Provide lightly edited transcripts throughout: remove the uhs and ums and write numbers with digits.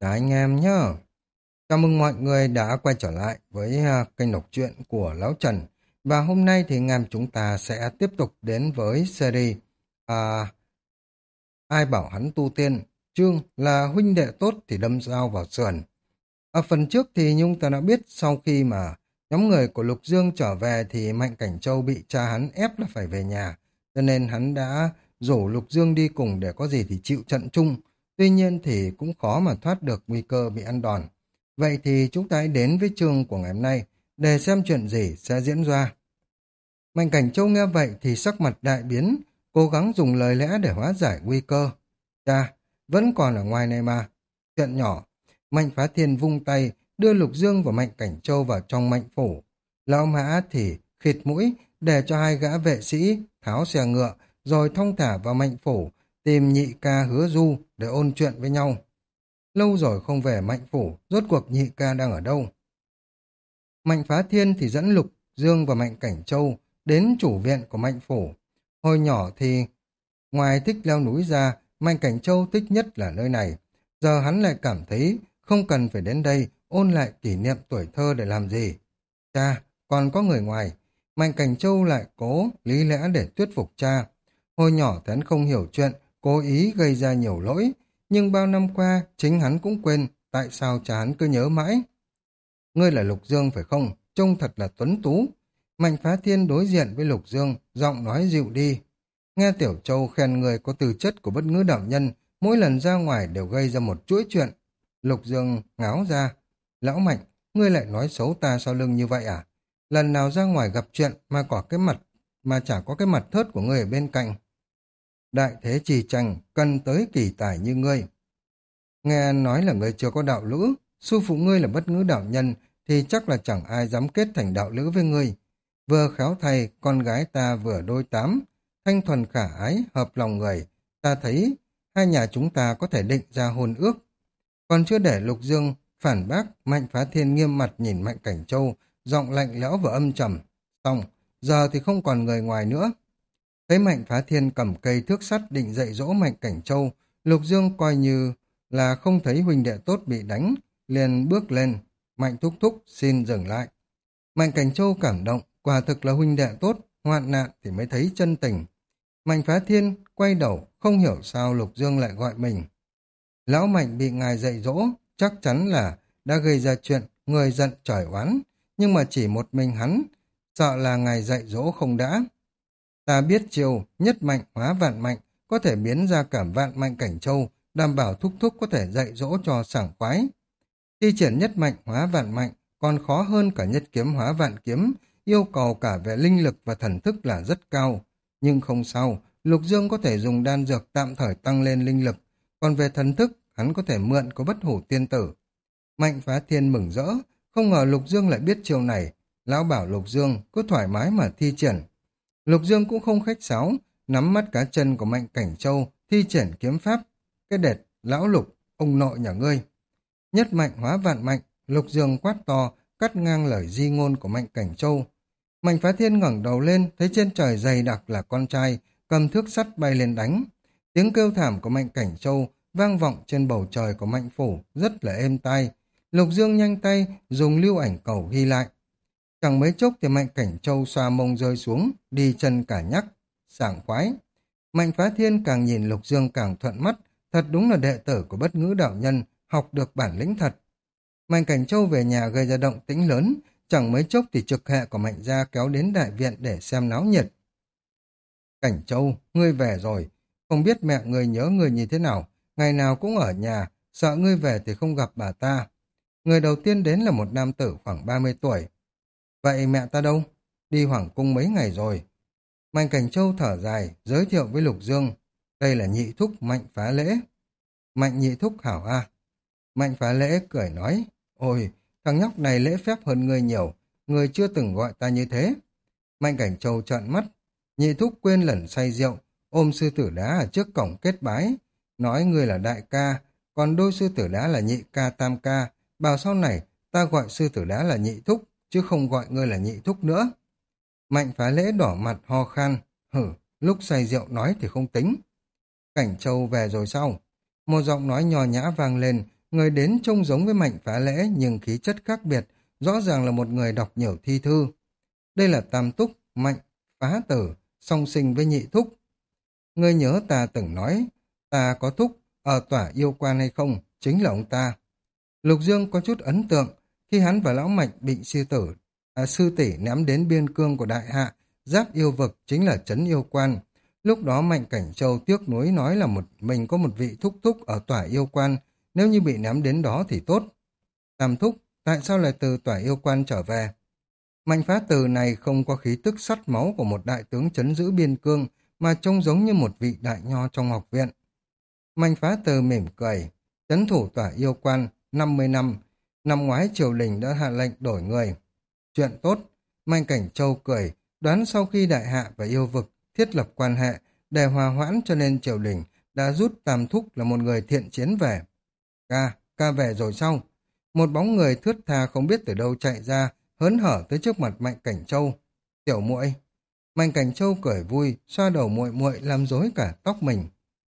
Chào anh em nhá. Chào mừng mọi người đã quay trở lại với kênh đọc truyện của Lão Trần. Và hôm nay thì anh em chúng ta sẽ tiếp tục đến với series à, Ai bảo hắn tu tiên, chương là huynh đệ tốt thì đâm dao vào sườn. Ở phần trước thì Nhung ta đã biết sau khi mà nhóm người của Lục Dương trở về thì Mạnh Cảnh Châu bị cha hắn ép là phải về nhà. Cho nên hắn đã rủ Lục Dương đi cùng để có gì thì chịu trận chung. Tuy nhiên thì cũng khó mà thoát được nguy cơ bị ăn đòn. Vậy thì chúng ta hãy đến với chương của ngày hôm nay để xem chuyện gì sẽ diễn ra. Mạnh Cảnh Châu nghe vậy thì sắc mặt đại biến, cố gắng dùng lời lẽ để hóa giải nguy cơ. Cha, vẫn còn ở ngoài này mà. Chuyện nhỏ, Mạnh Phá Thiên vung tay, đưa Lục Dương và Mạnh Cảnh Châu vào trong Mạnh phủ. Lão Mã thì khịt mũi để cho hai gã vệ sĩ tháo xe ngựa, rồi thong thả vào Mạnh phủ, tìm nhị ca Hứa Du để ôn chuyện với nhau. Lâu rồi không về Mạnh phủ, rốt cuộc nhị ca đang ở đâu? Mạnh Phá Thiên thì dẫn Lục Dương và Mạnh Cảnh Châu đến chủ viện của Mạnh phủ. Hồi nhỏ thì ngoài thích leo núi ra, Mạnh Cảnh Châu thích nhất là nơi này. Giờ hắn lại cảm thấy không cần phải đến đây ôn lại kỷ niệm tuổi thơ để làm gì. Cha, còn có người ngoài. Mạnh Cảnh Châu lại cố lý lẽ để thuyết phục cha. Hồi nhỏ thì hắn không hiểu chuyện, cố ý gây ra nhiều lỗi. Nhưng bao năm qua, chính hắn cũng quên tại sao cha hắn cứ nhớ mãi. Ngươi là Lục Dương phải không? Trông thật là tuấn tú. Mạnh Phá Thiên đối diện với Lục Dương, giọng nói dịu đi. Nghe Tiểu Châu khen người có tư chất của bất ngữ đạo nhân, mỗi lần ra ngoài đều gây ra một chuỗi chuyện. Lục Dương ngáo ra. Lão Mạnh, ngươi lại nói xấu ta sau lưng như vậy à? Lần nào ra ngoài gặp chuyện mà chả có cái mặt thớt của ngươi ở bên cạnh. Đại thế trì tranh, cần tới kỳ tài như ngươi. Nghe nói là ngươi chưa có đạo lữ, sư phụ ngươi là bất ngữ đạo nhân, thì chắc là chẳng ai dám kết thành đạo lữ với ngươi. Vừa khéo thay, con gái ta vừa đôi tám, thanh thuần khả ái, hợp lòng người. Ta thấy hai nhà chúng ta có thể định ra hôn ước. Còn chưa để Lục Dương phản bác, Mạnh Phá Thiên nghiêm mặt nhìn Mạnh Cảnh Châu, giọng lạnh lẽo và âm trầm. Xong, giờ thì không còn người ngoài nữa. Thấy Mạnh Phá Thiên cầm cây thước sắt định dạy dỗ Mạnh Cảnh Châu, Lục Dương coi như là không thấy huynh đệ tốt bị đánh, liền bước lên. Mạnh thúc thúc xin dừng lại. Mạnh Cảnh Châu cảm động, quả thực là huynh đệ tốt, hoạn nạn thì mới thấy chân tình. Mạnh Phá Thiên quay đầu, không hiểu sao Lục Dương lại gọi mình. Lão Mạnh bị ngài dạy dỗ, chắc chắn là đã gây ra chuyện, người giận trời oán, nhưng mà chỉ một mình hắn, sợ là ngài dạy dỗ không đã. Ta biết chiều, nhất mạnh hóa vạn mạnh, có thể biến ra cả vạn mạnh Cảnh Châu, đảm bảo thúc thúc có thể dạy dỗ cho sảng khoái. Thi triển nhất mạnh hóa vạn mạnh còn khó hơn cả nhất kiếm hóa vạn kiếm, yêu cầu cả về linh lực và thần thức là rất cao. Nhưng không sao, Lục Dương có thể dùng đan dược tạm thời tăng lên linh lực, còn về thần thức, hắn có thể mượn của bất hủ tiên tử. Mạnh Phá Thiên mừng rỡ, không ngờ Lục Dương lại biết chiêu này. Lão bảo Lục Dương cứ thoải mái mà thi triển. Lục Dương cũng không khách sáo, nắm mắt cá chân của Mạnh Cảnh Châu, thi triển kiếm pháp. Cái đệt, lão Lục, ông nội nhà ngươi. Nhất mạnh hóa vạn mạnh, Lục Dương quát to, cắt ngang lời di ngôn của Mạnh Cảnh Châu. Mạnh Phá Thiên ngẩng đầu lên, thấy trên trời dày đặc là con trai, cầm thước sắt bay lên đánh. Tiếng kêu thảm của Mạnh Cảnh Châu vang vọng trên bầu trời của Mạnh Phủ, rất là êm tai. Lục Dương nhanh tay, dùng lưu ảnh cầu ghi lại. Chẳng mấy chốc thì Mạnh Cảnh Châu xoa mông rơi xuống, đi chân cả nhắc, sảng khoái. Mạnh Phá Thiên càng nhìn Lục Dương càng thuận mắt, thật đúng là đệ tử của bất ngữ đạo nhân, học được bản lĩnh thật. Mạnh Cảnh Châu về nhà gây ra động tĩnh lớn, chẳng mấy chốc thì trực hệ của Mạnh gia kéo đến đại viện để xem náo nhiệt. Cảnh Châu, ngươi về rồi, không biết mẹ ngươi nhớ ngươi như thế nào, ngày nào cũng ở nhà, sợ ngươi về thì không gặp bà ta. Người đầu tiên đến là một nam tử khoảng 30 tuổi. Vậy mẹ ta đâu? Đi Hoàng cung mấy ngày rồi. Mạnh Cảnh Châu thở dài, giới thiệu với Lục Dương. Đây là nhị thúc Mạnh Phá Lễ. Mạnh nhị thúc hảo a. Mạnh Phá Lễ cười nói, ôi, thằng nhóc này lễ phép hơn ngươi nhiều, ngươi chưa từng gọi ta như thế. Mạnh Cảnh Châu trợn mắt, nhị thúc quên lần say rượu, ôm sư tử đá ở trước cổng kết bái, nói ngươi là đại ca, còn đôi sư tử đá là nhị ca tam ca, bảo sau này ta gọi sư tử đá là nhị thúc, chứ không gọi ngươi là nhị thúc nữa. Mạnh Phá Lễ đỏ mặt ho khan, hử, lúc say rượu nói thì không tính. Cảnh Châu về rồi sao? Một giọng nói nho nhã vang lên, người đến trông giống với Mạnh Phá Lễ nhưng khí chất khác biệt, rõ ràng là một người đọc nhiều thi thư. Đây là Tam Túc, Mạnh Phá Tử, song sinh với Nhị Thúc. Ngươi nhớ ta từng nói, ta có thúc ở tỏa yêu quan hay không, chính là ông ta. Lục Dương có chút ấn tượng, khi hắn và Lão Mạnh bị sư tỷ ném đến biên cương của Đại Hạ, giáp yêu vực chính là trấn yêu quan. Lúc đó Mạnh Cảnh Châu tiếc nuối nói là mình có một vị thúc thúc ở tỏa yêu quan, nếu như bị ném đến đó thì tốt. Tam thúc, tại sao lại từ tỏa yêu quan trở về? Mạnh Phá Từ này không có khí tức sắt máu của một đại tướng trấn giữ biên cương, mà trông giống như một vị đại nho trong học viện. Mạnh Phá Từ mỉm cười, trấn thủ tỏa yêu quan 50 năm, năm ngoái triều đình đã hạ lệnh đổi người. Chuyện tốt, Mạnh Cảnh Châu cười, đoán sau khi đại hạ và yêu vực thiết lập quan hệ để hòa hoãn cho nên triều đình đã rút Tam Thúc là một người thiện chiến về. Ca về rồi sao? Một bóng người thướt tha không biết từ đâu chạy ra, hớn hở tới trước mặt Mạnh Cảnh Châu. Tiểu muội. Mạnh Cảnh Châu cười vui, xoa đầu muội muội làm rối cả tóc mình.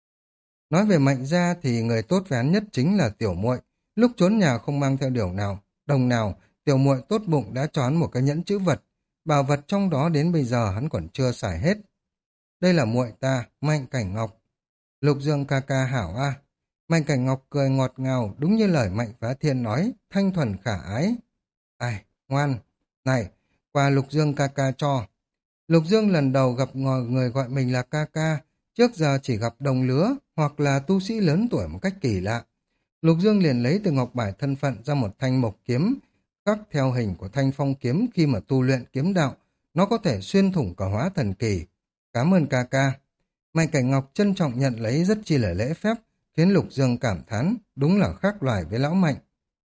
Nói về Mạnh gia thì người tốt với hắn nhất chính là tiểu muội. Lúc trốn nhà không mang theo đồng nào, tiểu muội tốt bụng đã cho hắn một cái nhẫn chữ vật. Bảo vật trong đó đến bây giờ hắn còn chưa xài hết. Đây là muội ta, Mạnh Cảnh Ngọc. Lục Dương ca ca hảo a. Mạnh Cảnh Ngọc cười ngọt ngào, đúng như lời Mạnh Phá Thiên nói, thanh thuần khả ái. Ai, ngoan. Này, qua Lục Dương ca ca cho. Lục Dương lần đầu gặp người gọi mình là ca ca, trước giờ chỉ gặp đồng lứa hoặc là tu sĩ lớn tuổi một cách kỳ lạ. Lục Dương liền lấy từ ngọc bài thân phận ra một thanh mộc kiếm, khắc theo hình của thanh phong kiếm khi mà tu luyện kiếm đạo, nó có thể xuyên thủng cả hóa thần kỳ. Cảm ơn ca ca. Mạnh Cảnh Ngọc trân trọng nhận lấy rất chi là lễ phép, khiến Lục Dương cảm thán, đúng là khác loài với lão Mạnh.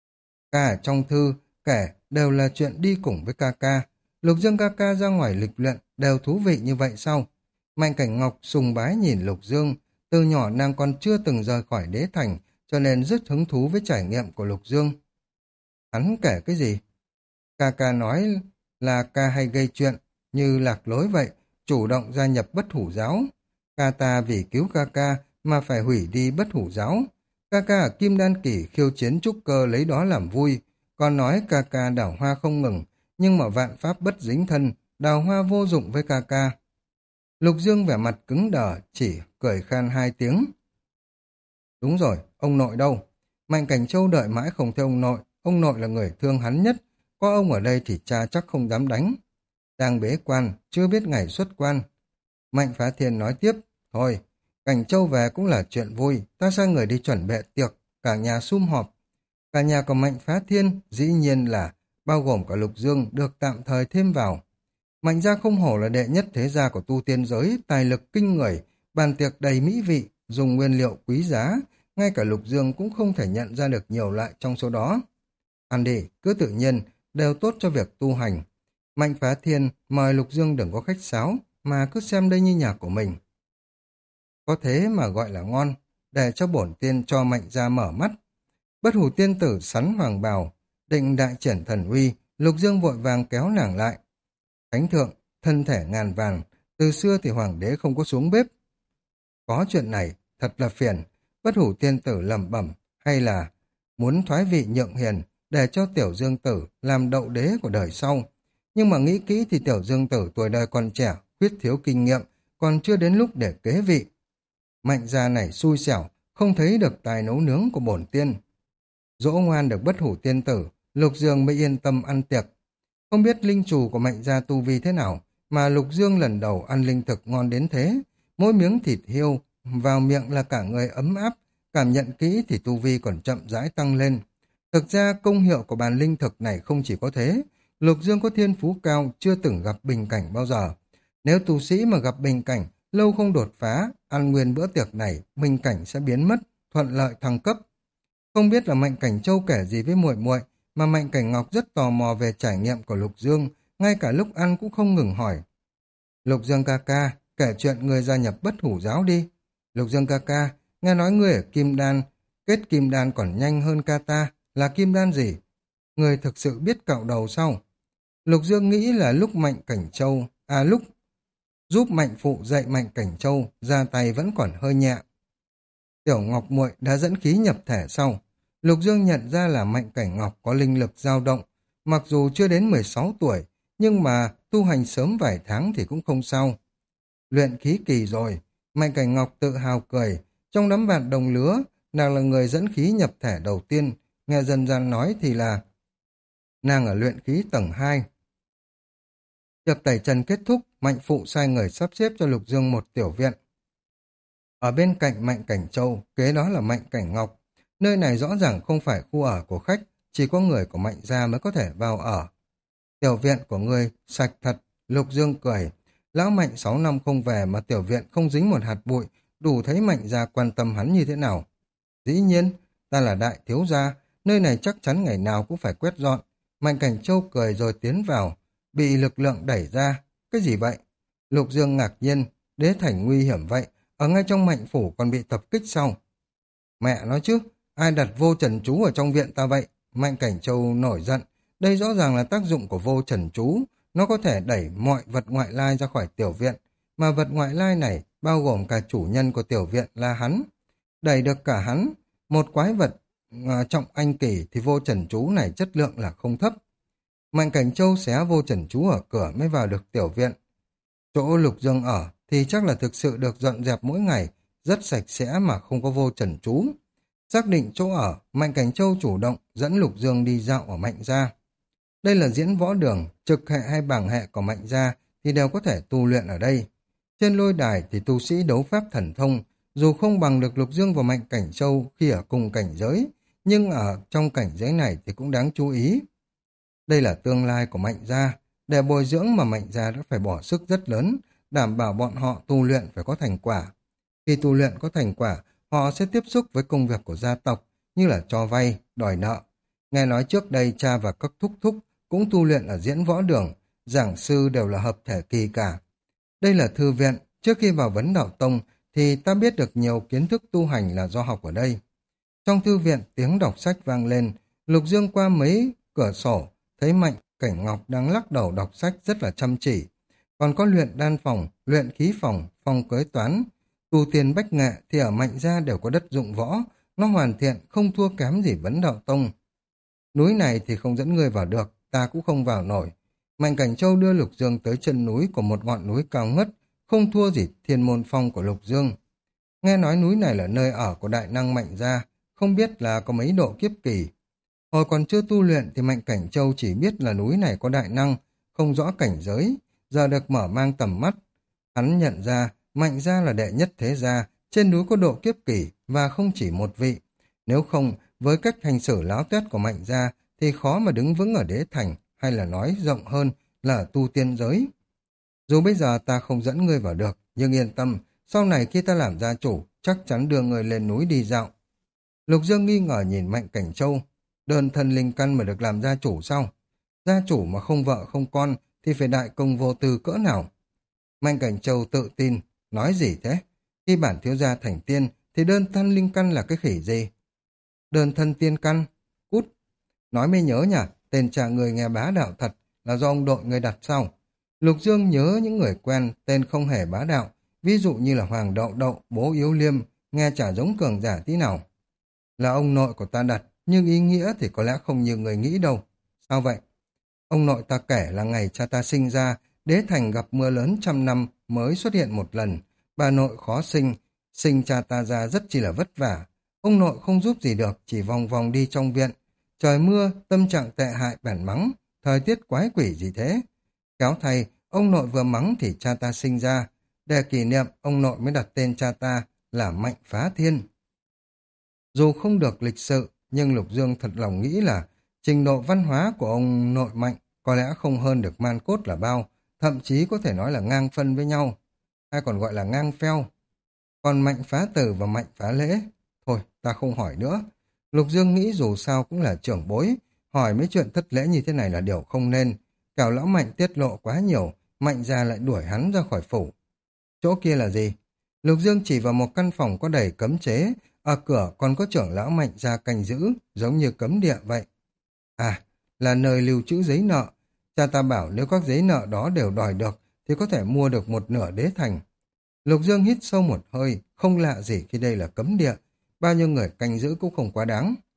Cả trong thư, kể đều là chuyện đi cùng với ca ca. Lục Dương ca ca ra ngoài lịch luyện đều thú vị như vậy sao? Mạnh Cảnh Ngọc sùng bái nhìn Lục Dương, từ nhỏ nàng còn chưa từng rời khỏi đế thành, cho nên rất hứng thú với trải nghiệm của Lục Dương. Hắn kể cái gì? Ca ca nói là ca hay gây chuyện, như lạc lối vậy, chủ động gia nhập bất hủ giáo. Ca ta vì cứu ca ca mà phải hủy đi bất hủ giáo. Ca ca ở Kim Đan Kỳ khiêu chiến trúc cơ lấy đó làm vui, còn nói ca ca đào hoa không ngừng, nhưng mà vạn pháp bất dính thân, đào hoa vô dụng với ca ca. Lục Dương vẻ mặt cứng đờ, chỉ cười khan hai tiếng. Đúng rồi, ông nội đâu? Mạnh Cảnh Châu đợi mãi không thấy ông nội là người thương hắn nhất, có ông ở đây thì cha chắc không dám đánh. Đang bế quan, chưa biết ngày xuất quan. Mạnh Phá Thiên nói tiếp, thôi, Cảnh Châu về cũng là chuyện vui, ta sai người đi chuẩn bị tiệc, cả nhà sum họp. Cả nhà của Mạnh Phá Thiên dĩ nhiên là bao gồm cả Lục Dương được tạm thời thêm vào. Mạnh gia không hổ là đệ nhất thế gia của tu tiên giới, tài lực kinh người, bàn tiệc đầy mỹ vị, dùng nguyên liệu quý giá, ngay cả Lục Dương cũng không thể nhận ra được nhiều loại trong số đó. Ăn đi, cứ tự nhiên, đều tốt cho việc tu hành. Mạnh Phá Thiên mời Lục Dương đừng có khách sáo, mà cứ xem đây như nhà của mình. Có thế mà gọi là ngon, để cho bổn tiên cho Mạnh gia mở mắt. Bất hủ tiên tử sắn hoàng bào, định đại triển thần uy, Lục Dương vội vàng kéo nàng lại. Thánh thượng, thân thể ngàn vàng, từ xưa thì hoàng đế không có xuống bếp. Có chuyện này, thật là phiền, bất hủ tiên tử lẩm bẩm, hay là muốn thoái vị nhượng hiền, để cho tiểu dương tử làm đậu đế của đời sau. Nhưng mà nghĩ kỹ thì tiểu dương tử tuổi đời còn trẻ, khuyết thiếu kinh nghiệm, còn chưa đến lúc để kế vị. Mạnh gia này xui xẻo, không thấy được tài nấu nướng của bổn tiên. Dỗ ngoan được bất hủ tiên tử, Lục Dương mới yên tâm ăn tiệc. Không biết linh chủ của Mạnh gia tu vi thế nào, mà Lục Dương lần đầu ăn linh thực ngon đến thế. Mỗi miếng thịt hiêu vào miệng là cả người ấm áp, cảm nhận kỹ thì tu vi còn chậm rãi tăng lên. Thực ra công hiệu của bàn linh thực này không chỉ có thế, Lục Dương có thiên phú cao, chưa từng gặp bình cảnh bao giờ. Nếu tu sĩ mà gặp bình cảnh, lâu không đột phá, ăn nguyên bữa tiệc này, bình cảnh sẽ biến mất, thuận lợi thăng cấp. Không biết là Mạnh Cảnh Châu kể gì với muội muội, mà Mạnh Cảnh Ngọc rất tò mò về trải nghiệm của Lục Dương, ngay cả lúc ăn cũng không ngừng hỏi. Lục Dương ca ca, kể chuyện người gia nhập bất hủ giáo đi. Lục Dương ca ca, nghe nói người ở Kim Đan, kết Kim Đan còn nhanh hơn ca ta, là Kim Đan gì? Người thực sự biết cạo đầu sao? Lục Dương nghĩ là lúc Mạnh Cảnh Châu, lúc giúp Mạnh Phụ dạy Mạnh Cảnh Châu, ra tay vẫn còn hơi nhẹ. Tiểu Ngọc muội đã dẫn khí nhập thể sau. Lục Dương nhận ra là Mạnh Cảnh Ngọc có linh lực dao động, mặc dù chưa đến 16 tuổi, nhưng mà tu hành sớm vài tháng thì cũng không sao. Luyện khí kỳ rồi, Mạnh Cảnh Ngọc tự hào cười, trong đám bạn đồng lứa, nàng là người dẫn khí nhập thể đầu tiên, nghe dân gian nói thì là nàng ở luyện khí tầng 2. Tiệc tẩy trần kết thúc, Mạnh Phụ sai người sắp xếp cho Lục Dương một tiểu viện. Ở bên cạnh Mạnh Cảnh Châu, kế đó là Mạnh Cảnh Ngọc. Nơi này rõ ràng không phải khu ở của khách, chỉ có người của Mạnh gia mới có thể vào ở. Tiểu viện của ngươi sạch thật, Lục Dương cười. Lão Mạnh 6 năm không về mà tiểu viện không dính một hạt bụi, đủ thấy Mạnh gia quan tâm hắn như thế nào. Dĩ nhiên, ta là đại thiếu gia, nơi này chắc chắn ngày nào cũng phải quét dọn. Mạnh Cảnh Châu cười rồi tiến vào, bị lực lượng đẩy ra. Cái gì vậy? Lục Dương ngạc nhiên, đế thành nguy hiểm vậy, ở ngay trong Mạnh phủ còn bị tập kích sau. Mẹ nói chứ, ai đặt vô trần chú ở trong viện ta vậy? Mạnh Cảnh Châu nổi giận, đây rõ ràng là tác dụng của vô trần chú, nó có thể đẩy mọi vật ngoại lai ra khỏi tiểu viện, mà vật ngoại lai này bao gồm cả chủ nhân của tiểu viện là hắn. Đẩy được cả hắn, một quái vật trọng anh kỳ thì vô trần chú này chất lượng là không thấp. Mạnh Cảnh Châu xé vô trần chú ở cửa mới vào được tiểu viện. Chỗ Lục Dương ở thì chắc là thực sự được dọn dẹp mỗi ngày, rất sạch sẽ mà không có vô trần chú. Xác định chỗ ở, Mạnh Cảnh Châu chủ động dẫn Lục Dương đi dạo ở Mạnh gia. Đây là diễn võ đường, trực hệ hay bảng hệ của Mạnh gia thì đều có thể tu luyện ở đây. Trên lôi đài thì tu sĩ đấu pháp thần thông, dù không bằng được Lục Dương và Mạnh Cảnh Châu khi ở cùng cảnh giới, nhưng ở trong cảnh giới này thì cũng đáng chú ý. Đây là tương lai của Mạnh gia, để bồi dưỡng mà Mạnh gia đã phải bỏ sức rất lớn, đảm bảo bọn họ tu luyện phải có thành quả. Khi tu luyện có thành quả, họ sẽ tiếp xúc với công việc của gia tộc, như là cho vay, đòi nợ. Nghe nói trước đây cha và các thúc thúc cũng tu luyện ở diễn võ đường, giảng sư đều là hợp thể kỳ cả. Đây là thư viện, trước khi vào vấn đạo tông thì ta biết được nhiều kiến thức tu hành là do học ở đây. Trong thư viện tiếng đọc sách vang lên, Lục Dương qua mấy cửa sổ, thấy Mạnh Cảnh Ngọc đang lắc đầu đọc sách rất là chăm chỉ. Còn có luyện đan phòng, luyện khí phòng, phòng kế toán, tu tiên bách nghệ thì ở Mạnh gia đều có đất dụng võ, nó hoàn thiện không thua kém gì vấn đạo tông. Núi này thì không dẫn người vào được, ta cũng không vào nổi. Mạnh Cảnh Châu đưa Lục Dương tới chân núi của một ngọn núi cao ngất, không thua gì Thiên Môn Phong của Lục Dương. Nghe nói núi này là nơi ở của đại năng Mạnh gia, không biết là có mấy độ kiếp kỳ. Hồi còn chưa tu luyện thì Mạnh Cảnh Châu chỉ biết là núi này có đại năng, không rõ cảnh giới, giờ được mở mang tầm mắt. Hắn nhận ra Mạnh gia là đệ nhất thế gia, trên núi có độ kiếp kỳ và không chỉ một vị. Nếu không, với cách hành xử láo tuét của Mạnh gia thì khó mà đứng vững ở đế thành, hay là nói rộng hơn là tu tiên giới. Dù bây giờ ta không dẫn ngươi vào được, nhưng yên tâm, sau này khi ta làm gia chủ, chắc chắn đưa ngươi lên núi đi dạo. Lục Dương nghi ngờ nhìn Mạnh Cảnh Châu, đơn thân linh căn mà được làm gia chủ sao? Gia chủ mà không vợ không con thì phải đại công vô tư cỡ nào? Mạnh Cảnh Châu tự tin, nói gì thế? Khi bản thiếu gia thành tiên thì đơn thân linh căn là cái khỉ gì? Đơn thân tiên căn? Cút! Nói mới nhớ nhỉ, tên cha người nghe bá đạo thật là do ông đội người đặt sau. Lục Dương nhớ những người quen tên không hề bá đạo, ví dụ như là Hoàng Đậu Đậu, Bố Yếu Liêm, nghe chả giống cường giả tí nào. Là ông nội của ta đặt, nhưng ý nghĩa thì có lẽ không như người nghĩ đâu. Sao vậy? Ông nội ta kể là ngày cha ta sinh ra, đế thành gặp mưa lớn trăm năm mới xuất hiện một lần. Bà nội khó sinh, sinh cha ta ra rất chi là vất vả. Ông nội không giúp gì được, chỉ vòng vòng đi trong viện. Trời mưa, tâm trạng tệ hại bèn mắng, thời tiết quái quỷ gì thế? Kéo thay, ông nội vừa mắng thì cha ta sinh ra. Để kỷ niệm, ông nội mới đặt tên cha ta là Mạnh Phá Thiên. Dù không được lịch sự, nhưng Lục Dương thật lòng nghĩ là trình độ văn hóa của ông nội Mạnh có lẽ không hơn được Man Cốt là bao, thậm chí có thể nói là ngang phân với nhau, hay còn gọi là ngang pheo. Còn Mạnh Phá Tử và Mạnh Phá Lễ, thôi ta không hỏi nữa. Lục Dương nghĩ dù sao cũng là trưởng bối, hỏi mấy chuyện thất lễ như thế này là điều không nên. Kẻo lão Mạnh tiết lộ quá nhiều, Mạnh gia lại đuổi hắn ra khỏi phủ. Chỗ kia là gì? Lục Dương chỉ vào một căn phòng có đầy cấm chế, ở cửa còn có trưởng lão Mạnh gia canh giữ, giống như cấm địa vậy. À, là nơi lưu trữ giấy nợ. Cha ta bảo nếu các giấy nợ đó đều đòi được, thì có thể mua được một nửa đế thành. Lục Dương hít sâu một hơi, không lạ gì khi đây là cấm địa. Bao nhiêu người canh giữ cũng không quá đáng.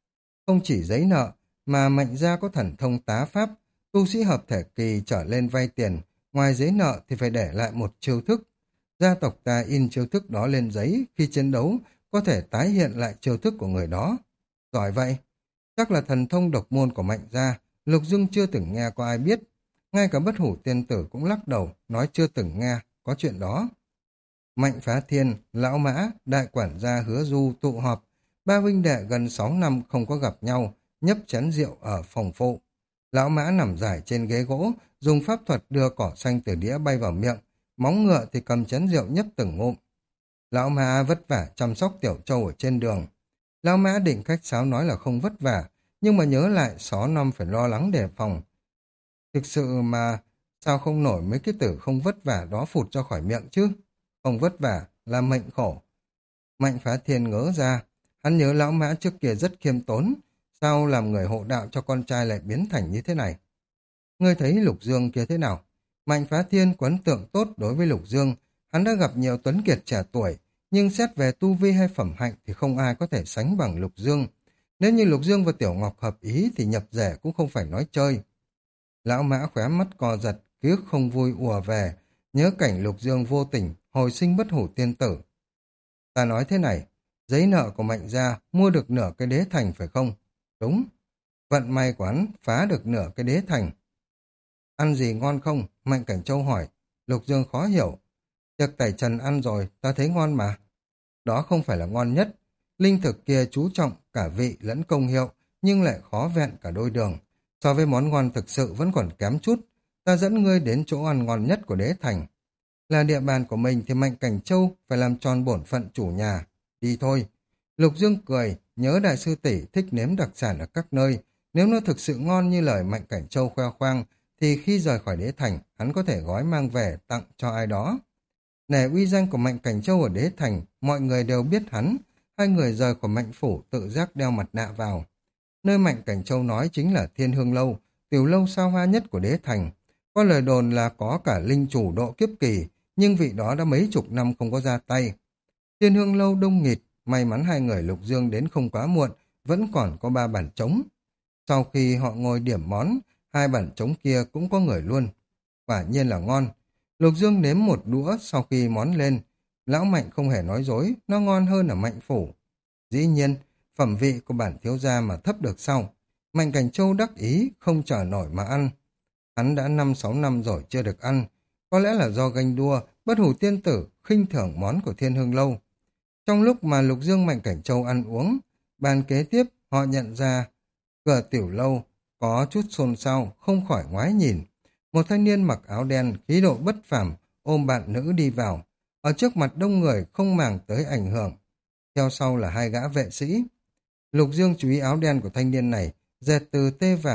Không chỉ giấy nợ, mà Mạnh gia có thần thông tá pháp, tu sĩ hợp thể kỳ trở lên vay tiền, ngoài giấy nợ thì phải để lại một chiêu thức. Gia tộc ta in chiêu thức đó lên giấy, khi chiến đấu có thể tái hiện lại chiêu thức của người đó. Giỏi vậy, chắc là thần thông độc môn của Mạnh gia, Lục Dương chưa từng nghe có ai biết. Ngay cả Bất Hủ Tiên Tử cũng lắc đầu, nói chưa từng nghe, có chuyện đó. Mạnh Phá Thiên, Lão Mã, Đại quản gia Hứa Du tụ họp, ba huynh đệ gần 6 năm không có gặp nhau, nhấp chén rượu ở phòng phụ. Lão Mã nằm dài trên ghế gỗ, dùng pháp thuật đưa cỏ xanh từ đĩa bay vào miệng, móng ngựa thì cầm chén rượu nhấp từng ngụm. Lão Mã vất vả chăm sóc Tiểu Châu ở trên đường. Lão Mã định khách sáo nói là không vất vả, nhưng mà nhớ lại 6 năm phải lo lắng đề phòng. Thực sự mà sao không nổi mấy cái từ không vất vả đó phụt ra khỏi miệng chứ? Không vất vả là mệnh khổ. Mạnh Phá Thiên ngớ ra, hắn nhớ Lão Mã trước kia rất khiêm tốn, sao làm người hộ đạo cho con trai lại biến thành như thế này? Ngươi thấy Lục Dương kia thế nào? Mạnh Phá Thiên có ấn tượng tốt đối với Lục Dương, hắn đã gặp nhiều tuấn kiệt trẻ tuổi, nhưng xét về tu vi hay phẩm hạnh thì không ai có thể sánh bằng Lục Dương. Nếu như Lục Dương và Tiểu Ngọc hợp ý thì nhập rể cũng không phải nói chơi. Lão Mã khóe mắt co giật, ký ức không vui ùa về, nhớ cảnh Lục Dương vô tình, hồi sinh Bất Hủ Tiên Tử. Ta nói thế này, giấy nợ của Mạnh gia mua được nửa cái đế thành phải không? Đúng, vận may của hắn phá được nửa cái đế thành. Ăn gì ngon không? Mạnh Cảnh Châu hỏi. Lục Dương khó hiểu. Tiệc tẩy trần ăn rồi, ta thấy ngon mà. Đó không phải là ngon nhất. Linh thực kia chú trọng cả vị lẫn công hiệu, nhưng lại khó vẹn cả đôi đường. So với món ngon thực sự vẫn còn kém chút. Ta dẫn ngươi đến chỗ ăn ngon nhất của đế thành. Là địa bàn của mình thì Mạnh Cảnh Châu phải làm tròn bổn phận chủ nhà. Đi thôi. Lục Dương cười, nhớ đại sư tỷ thích nếm đặc sản ở các nơi. Nếu nó thực sự ngon như lời Mạnh Cảnh Châu khoe khoang, thì khi rời khỏi đế thành, hắn có thể gói mang về tặng cho ai đó. Nể uy danh của Mạnh Cảnh Châu ở đế thành, mọi người đều biết hắn. Hai người rời khỏi Mạnh phủ tự giác đeo mặt nạ vào. Nơi Mạnh Cảnh Châu nói chính là Thiên Hương Lâu, tiểu lâu sao hoa nhất của đế thành. Có lời đồn là có cả linh chủ độ kiếp kỳ, nhưng vị đó đã mấy chục năm không có ra tay. Thiên Hương Lâu đông nghịt, may mắn hai người Lục Dương đến không quá muộn, vẫn còn có 3 bàn trống. Sau khi họ ngồi điểm món, 2 bàn trống kia cũng có người luôn. Quả nhiên là ngon. Lục Dương nếm một đũa sau khi món lên. Lão Mạnh không hề nói dối, nó ngon hơn ở Mạnh phủ. Dĩ nhiên, phẩm vị của bản thiếu gia mà thấp được sau. Mạnh Cảnh Châu đắc ý, không chờ nổi mà ăn. Hắn đã 5-6 năm rồi chưa được ăn. Có lẽ là do ganh đua, Bất Hủ Tiên Tử khinh thường món của Thiên Hương Lâu. Trong lúc mà Lục Dương Mạnh Cảnh Châu ăn uống, bàn kế tiếp họ nhận ra cửa tiểu lâu có chút xôn xao, không khỏi ngoái nhìn. Một thanh niên mặc áo đen, khí độ bất phàm, ôm bạn nữ đi vào. Ở trước mặt đông người không màng tới ảnh hưởng. Theo sau là 2 gã vệ sĩ. Lục Dương chú ý áo đen của thanh niên này, dệt từ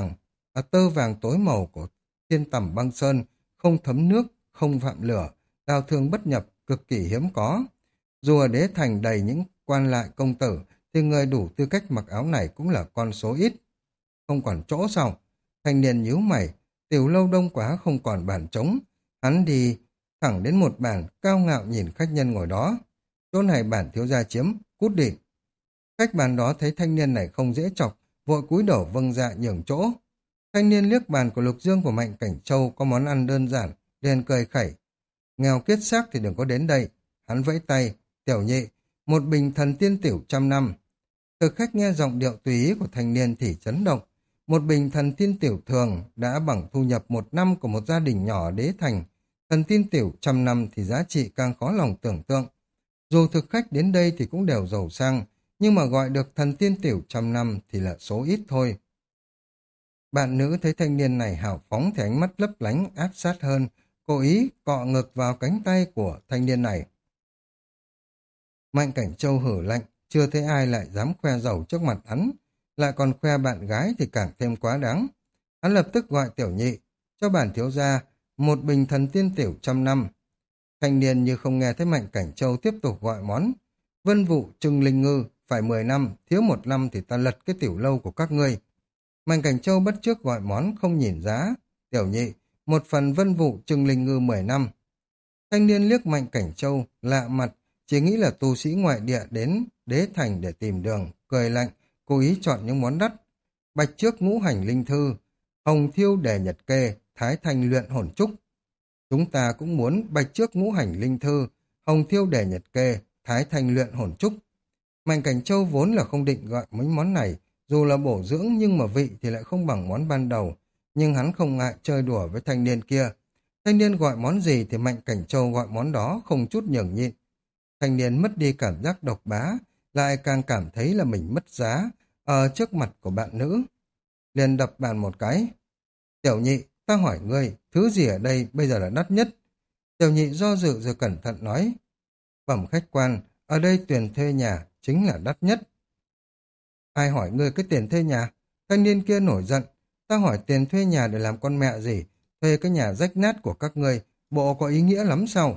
tơ vàng tối màu của thiên tẩm băng sơn, không thấm nước, không phạm lửa, đao thương bất nhập, cực kỳ hiếm có. Dù ở đế thành đầy những quan lại công tử, thì người đủ tư cách mặc áo này cũng là con số ít. Không còn chỗ sao? Thanh niên nhíu mày, tiểu lâu đông quá không còn bàn trống. Hắn đi thẳng đến một bàn, cao ngạo nhìn khách nhân ngồi đó. Chỗ này bản thiếu gia chiếm, cút đi. Khách bàn đó thấy thanh niên này không dễ chọc, vội cúi đầu vâng dạ nhường chỗ. Thanh niên liếc bàn của Lục Dương và Mạnh Cảnh Châu có món ăn đơn giản, liền cười khẩy. Nghèo kiết xác thì đừng có đến đây. Hắn vẫy tay, tiểu nhị, một bình thần tiên tiểu 100 năm. Thực khách nghe giọng điệu tùy ý của thanh niên thì chấn động. Một bình thần tiên tiểu thường đã bằng thu nhập 1 năm của một gia đình nhỏ ở đế thành. Thần tiên tiểu 100 năm thì giá trị càng khó lòng tưởng tượng. Dù thực khách đến đây thì cũng đều giàu sang, nhưng mà gọi được thần tiên tiểu 100 năm thì là số ít thôi. Bạn nữ thấy thanh niên này hào phóng thì ánh mắt lấp lánh áp sát hơn, cố ý cọ ngực vào cánh tay của thanh niên này. Mạnh Cảnh Châu hử lạnh, chưa thấy ai lại dám khoe giàu trước mặt hắn, lại còn khoe bạn gái thì càng thêm quá đáng. Hắn lập tức gọi tiểu nhị, cho bản thiếu gia một bình thần tiên tiểu 100 năm. Thanh niên như không nghe thấy Mạnh Cảnh Châu tiếp tục gọi món. Vân vụ trưng linh ngư, phải 10 năm, thiếu 1 năm thì ta lật cái tiểu lâu của các ngươi. Mạnh Cảnh Châu bất trước gọi món không nhìn giá. Tiểu nhị, một phần vân vụ trưng linh ngư 10 năm. Thanh niên liếc Mạnh Cảnh Châu, lạ mặt, chỉ nghĩ là tu sĩ ngoại địa đến đế thành để tìm đường, cười lạnh, cố ý chọn những món đắt, bạch trước ngũ hành linh thư, hồng thiêu đề nhật kê, thái thanh luyện hồn trúc. Chúng ta cũng muốn bạch trước ngũ hành linh thư, hồng thiêu đề nhật kê, thái thanh luyện hồn trúc. Mạnh Cảnh Châu vốn là không định gọi mấy món này, dù là bổ dưỡng nhưng mà vị thì lại không bằng món ban đầu. Nhưng hắn không ngại chơi đùa với thanh niên kia. Thanh niên gọi món gì thì Mạnh Cảnh Châu gọi món đó không chút nhường nhịn. Thanh niên mất đi cảm giác độc bá, lại càng cảm thấy là mình mất giá ở trước mặt của bạn nữ. Liền đập bàn một cái. Tiểu nhị, ta hỏi ngươi, thứ gì ở đây bây giờ là đắt nhất? Tiểu nhị do dự rồi cẩn thận nói. Bẩm khách quan, ở đây tiền thuê nhà chính là đắt nhất. Ai hỏi ngươi cái tiền thuê nhà? Thanh niên kia nổi giận. Ta hỏi tiền thuê nhà để làm con mẹ gì? Thuê cái nhà rách nát của các ngươi, bộ có ý nghĩa lắm sao?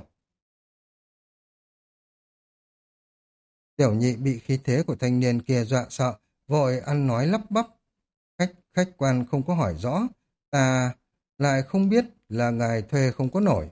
Tiểu nhị bị khí thế của thanh niên kia dọa sợ, vội ăn nói lắp bắp. Khách quan không có hỏi rõ, ta lại không biết là ngài thuê không có nổi.